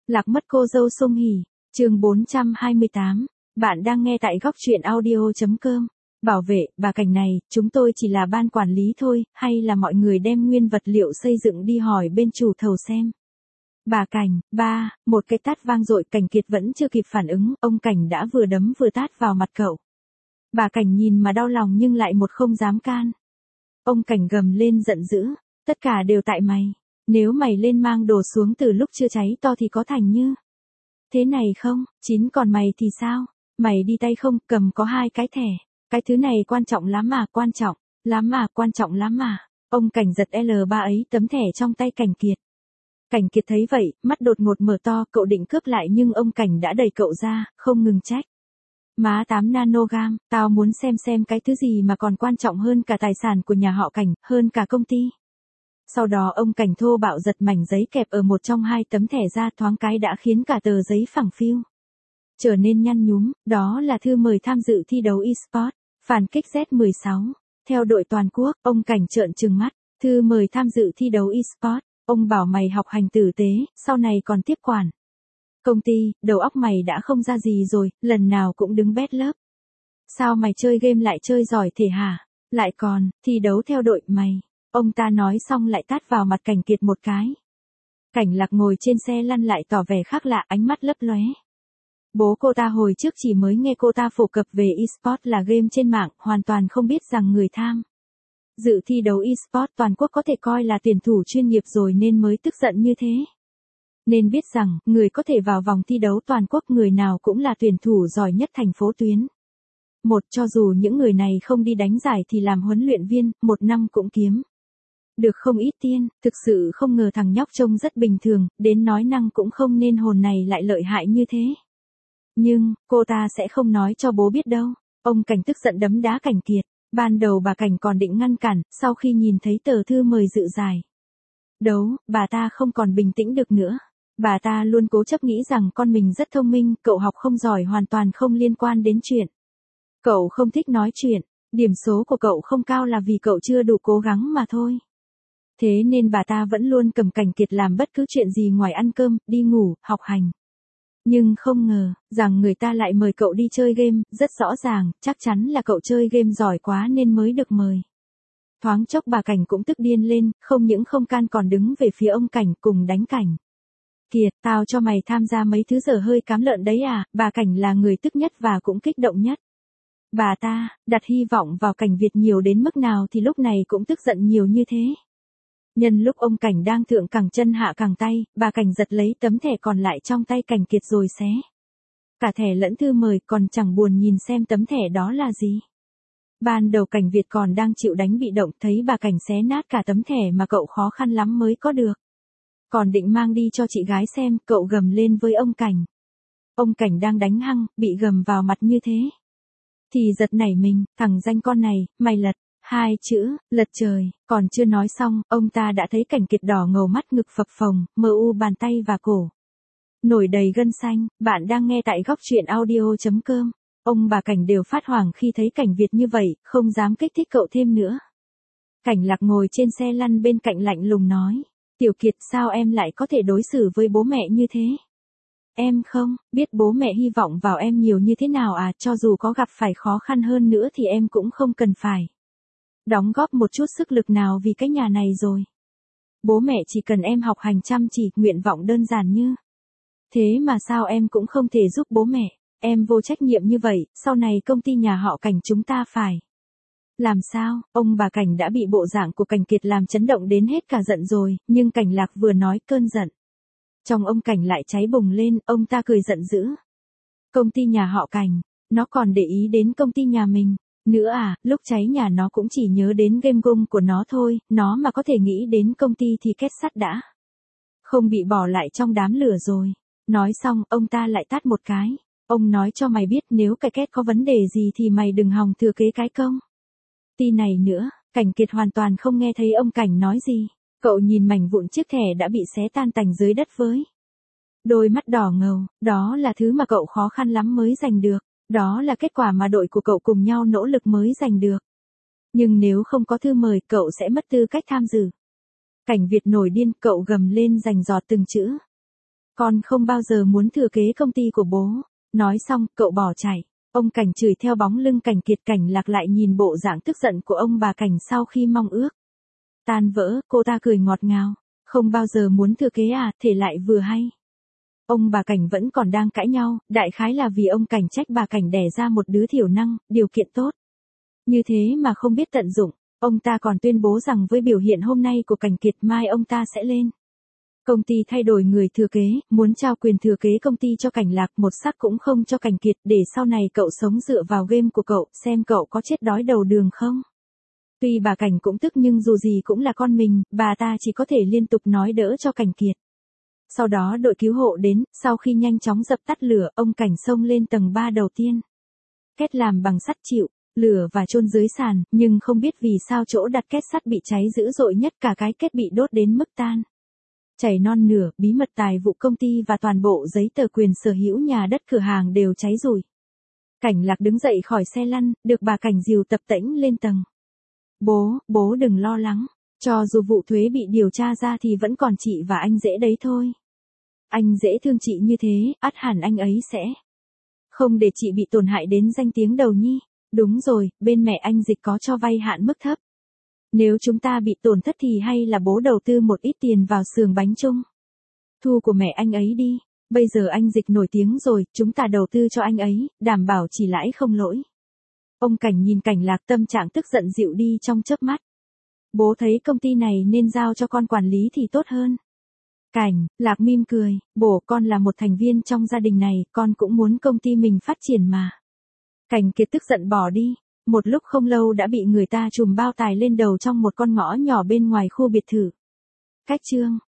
Lạc mất cô dâu Song Hỷ, chương 428, bạn đang nghe tại góc truyện audio.com. Bảo vệ, bà Cảnh này, chúng tôi chỉ là ban quản lý thôi, hay là mọi người đem nguyên vật liệu xây dựng đi hỏi bên chủ thầu xem. Bà Cảnh, một cái tát vang dội. Cảnh Kiệt vẫn chưa kịp phản ứng, ông Cảnh đã vừa đấm vừa tát vào mặt cậu. Bà Cảnh nhìn mà đau lòng nhưng lại một không dám can. Ông Cảnh gầm lên giận dữ, tất cả đều tại mày. Nếu mày lên mang đồ xuống từ lúc chưa cháy to thì có thành như thế này không? Chín còn mày thì sao? Mày đi tay không, cầm có 2 cái thẻ. Cái thứ này quan trọng lắm mà, quan trọng lắm mà. Ông Cảnh giật L3 ấy tấm thẻ trong tay Cảnh Kiệt. Cảnh Kiệt thấy vậy, mắt đột ngột mở to, cậu định cướp lại nhưng ông Cảnh đã đẩy cậu ra, không ngừng trách. Má 8 nanogam, tao muốn xem cái thứ gì mà còn quan trọng hơn cả tài sản của nhà họ Cảnh, hơn cả công ty. Sau đó ông Cảnh thô bạo giật mảnh giấy kẹp ở một trong 2 tấm thẻ ra, thoáng cái đã khiến cả tờ giấy phẳng phiu trở nên nhăn nhúm. Đó là thư mời tham dự thi đấu eSport, phản kích Z16, theo đội toàn quốc. Ông Cảnh trợn trừng mắt, thư mời tham dự thi đấu eSport, ông bảo mày học hành tử tế, sau này còn tiếp quản công ty, đầu óc mày đã không ra gì rồi, lần nào cũng đứng bét lớp. Sao mày chơi game lại chơi giỏi thể hả? Lại còn, thi đấu theo đội mày. Ông ta nói xong lại tát vào mặt Cảnh Kiệt một cái. Cảnh Lạc ngồi trên xe lăn lại tỏ vẻ khác lạ, ánh mắt lấp lóe. Bố cô ta hồi trước chỉ mới nghe cô ta phổ cập về eSport là game trên mạng, hoàn toàn không biết rằng người tham dự thi đấu eSport toàn quốc có thể coi là tuyển thủ chuyên nghiệp rồi nên mới tức giận như thế. Nên biết rằng, người có thể vào vòng thi đấu toàn quốc người nào cũng là tuyển thủ giỏi nhất thành phố Tuyến. Cho dù những người này không đi đánh giải thì làm huấn luyện viên, 1 năm cũng kiếm được không ít tiền. Thực sự không ngờ thằng nhóc trông rất bình thường, đến nói năng cũng không nên hồn này lại lợi hại như thế. Nhưng, cô ta sẽ không nói cho bố biết đâu. Ông Cảnh tức giận đấm đá Cảnh Kiệt. Ban đầu bà Cảnh còn định ngăn cản, sau khi nhìn thấy tờ thư mời dự giải đấu, bà ta không còn bình tĩnh được nữa. Bà ta luôn cố chấp nghĩ rằng con mình rất thông minh, cậu học không giỏi hoàn toàn không liên quan đến chuyện. Cậu không thích nói chuyện, điểm số của cậu không cao là vì cậu chưa đủ cố gắng mà thôi. Thế nên bà ta vẫn luôn cầm Cảnh Kiệt làm bất cứ chuyện gì ngoài ăn cơm, đi ngủ, học hành. Nhưng không ngờ, rằng người ta lại mời cậu đi chơi game, rất rõ ràng, chắc chắn là cậu chơi game giỏi quá nên mới được mời. Thoáng chốc bà Cảnh cũng tức điên lên, không những không can còn đứng về phía ông Cảnh cùng đánh Cảnh Kiệt, tao cho mày tham gia mấy thứ dở hơi cám lợn đấy à. Bà Cảnh là người tức nhất và cũng kích động nhất. Bà ta, đặt hy vọng vào Cảnh Việt nhiều đến mức nào thì lúc này cũng tức giận nhiều như thế. Nhân lúc ông Cảnh đang thượng cẳng chân hạ cẳng tay, bà Cảnh giật lấy tấm thẻ còn lại trong tay Cảnh Kiệt rồi xé cả thẻ lẫn thư mời, còn chẳng buồn nhìn xem tấm thẻ đó là gì. Ban đầu Cảnh Việt còn đang chịu đánh bị động, thấy bà Cảnh xé nát cả tấm thẻ mà cậu khó khăn lắm mới có được. Còn định mang đi cho chị gái xem, cậu gầm lên với ông Cảnh. Ông Cảnh đang đánh hăng, bị gầm vào mặt như thế thì giật nảy mình, thằng danh con này, mày lật 2 chữ, lật trời. Còn chưa nói xong, ông ta đã thấy Cảnh Kiệt đỏ ngầu, mắt ngực phập phồng, mờ u bàn tay và cổ nổi đầy gân xanh. Bạn đang nghe tại góc truyện audio.com. Ông bà Cảnh đều phát hoảng khi thấy Cảnh Việt như vậy, không dám kích thích cậu thêm nữa. Cảnh Lạc ngồi trên xe lăn bên cạnh lạnh lùng nói. Tiểu Kiệt, sao em lại có thể đối xử với bố mẹ như thế? Em không biết bố mẹ hy vọng vào em nhiều như thế nào à, cho dù có gặp phải khó khăn hơn nữa thì em cũng không cần phải đóng góp một chút sức lực nào vì cái nhà này rồi. Bố mẹ chỉ cần em học hành chăm chỉ, nguyện vọng đơn giản như thế mà sao em cũng không thể giúp bố mẹ. Em vô trách nhiệm như vậy, sau này công ty nhà họ Cảnh chúng ta phải làm sao? Ông bà Cảnh đã bị bộ dạng của Cảnh Kiệt làm chấn động đến hết cả giận rồi, nhưng Cảnh Lạc vừa nói cơn giận trong ông Cảnh lại cháy bùng lên, ông ta cười giận dữ. Công ty nhà họ Cảnh, nó còn để ý đến công ty nhà mình nữa à? Lúc cháy nhà nó cũng chỉ nhớ đến game gung của nó thôi, nó mà có thể nghĩ đến công ty thì kết sắt đã không bị bỏ lại trong đám lửa rồi. Nói xong, ông ta lại tát một cái. Ông nói cho mày biết, nếu cái kết có vấn đề gì thì mày đừng hòng thừa kế cái công ty này nữa. Cảnh Kiệt hoàn toàn không nghe thấy ông Cảnh nói gì. Cậu nhìn mảnh vụn chiếc thẻ đã bị xé tan tành dưới đất với đôi mắt đỏ ngầu. Đó là thứ mà cậu khó khăn lắm mới giành được. Đó là kết quả mà đội của cậu cùng nhau nỗ lực mới giành được. Nhưng nếu không có thư mời, cậu sẽ mất tư cách tham dự. Cảnh Việt nổi điên, cậu gầm lên rành rọt từng chữ. Con không bao giờ muốn thừa kế công ty của bố. Nói xong, cậu bỏ chạy. Ông Cảnh chửi theo bóng lưng Cảnh Kiệt. Cảnh Lạc lại nhìn bộ dạng tức giận của ông bà Cảnh sau khi mong ước tan vỡ, cô ta cười ngọt ngào. Không bao giờ muốn thừa kế à, thể lại vừa hay. Ông bà Cảnh vẫn còn đang cãi nhau, đại khái là vì ông Cảnh trách bà Cảnh đẻ ra một đứa thiểu năng, điều kiện tốt. Như thế mà không biết tận dụng, ông ta còn tuyên bố rằng với biểu hiện hôm nay của Cảnh Kiệt mai ông ta sẽ lên công ty thay đổi người thừa kế, muốn trao quyền thừa kế công ty cho Cảnh Lạc, một xắc cũng không cho Cảnh Kiệt, để sau này cậu sống dựa vào game của cậu, xem cậu có chết đói đầu đường không. Tuy bà Cảnh cũng tức nhưng dù gì cũng là con mình, bà ta chỉ có thể liên tục nói đỡ cho Cảnh Kiệt. Sau đó đội cứu hộ đến, sau khi nhanh chóng dập tắt lửa, ông Cảnh xông lên tầng 3 đầu tiên. Két làm bằng sắt chịu lửa và chôn dưới sàn, nhưng không biết vì sao chỗ đặt két sắt bị cháy dữ dội nhất, cả cái két bị đốt đến mức tan chảy non nửa, bí mật tài vụ công ty và toàn bộ giấy tờ quyền sở hữu nhà đất cửa hàng đều cháy rụi. Cảnh Lạc đứng dậy khỏi xe lăn, được bà Cảnh dìu tập tễnh lên tầng. Bố đừng lo lắng, cho dù vụ thuế bị điều tra ra thì vẫn còn chị và anh Dễ đấy thôi. Anh Dễ thương chị như thế, ắt hẳn anh ấy sẽ không để chị bị tổn hại đến danh tiếng đầu nhi. Đúng rồi, bên mẹ anh Dịch có cho vay hạn mức thấp. Nếu chúng ta bị tổn thất thì hay là bố đầu tư một ít tiền vào xưởng bánh chung thu của mẹ anh ấy đi. Bây giờ anh Dịch nổi tiếng rồi, chúng ta đầu tư cho anh ấy, đảm bảo chỉ lãi không lỗi. Ông Cảnh nhìn Cảnh Lạc, tâm trạng tức giận dịu đi trong chớp mắt. Bố thấy công ty này nên giao cho con quản lý thì tốt hơn. Cảnh Lạc mỉm cười, bố con là một thành viên trong gia đình này, con cũng muốn công ty mình phát triển mà. Cảnh Kiệt tức giận bỏ đi. Một lúc không lâu đã bị người ta trùm bao tải lên đầu trong một con ngõ nhỏ bên ngoài khu biệt thự. Cách chương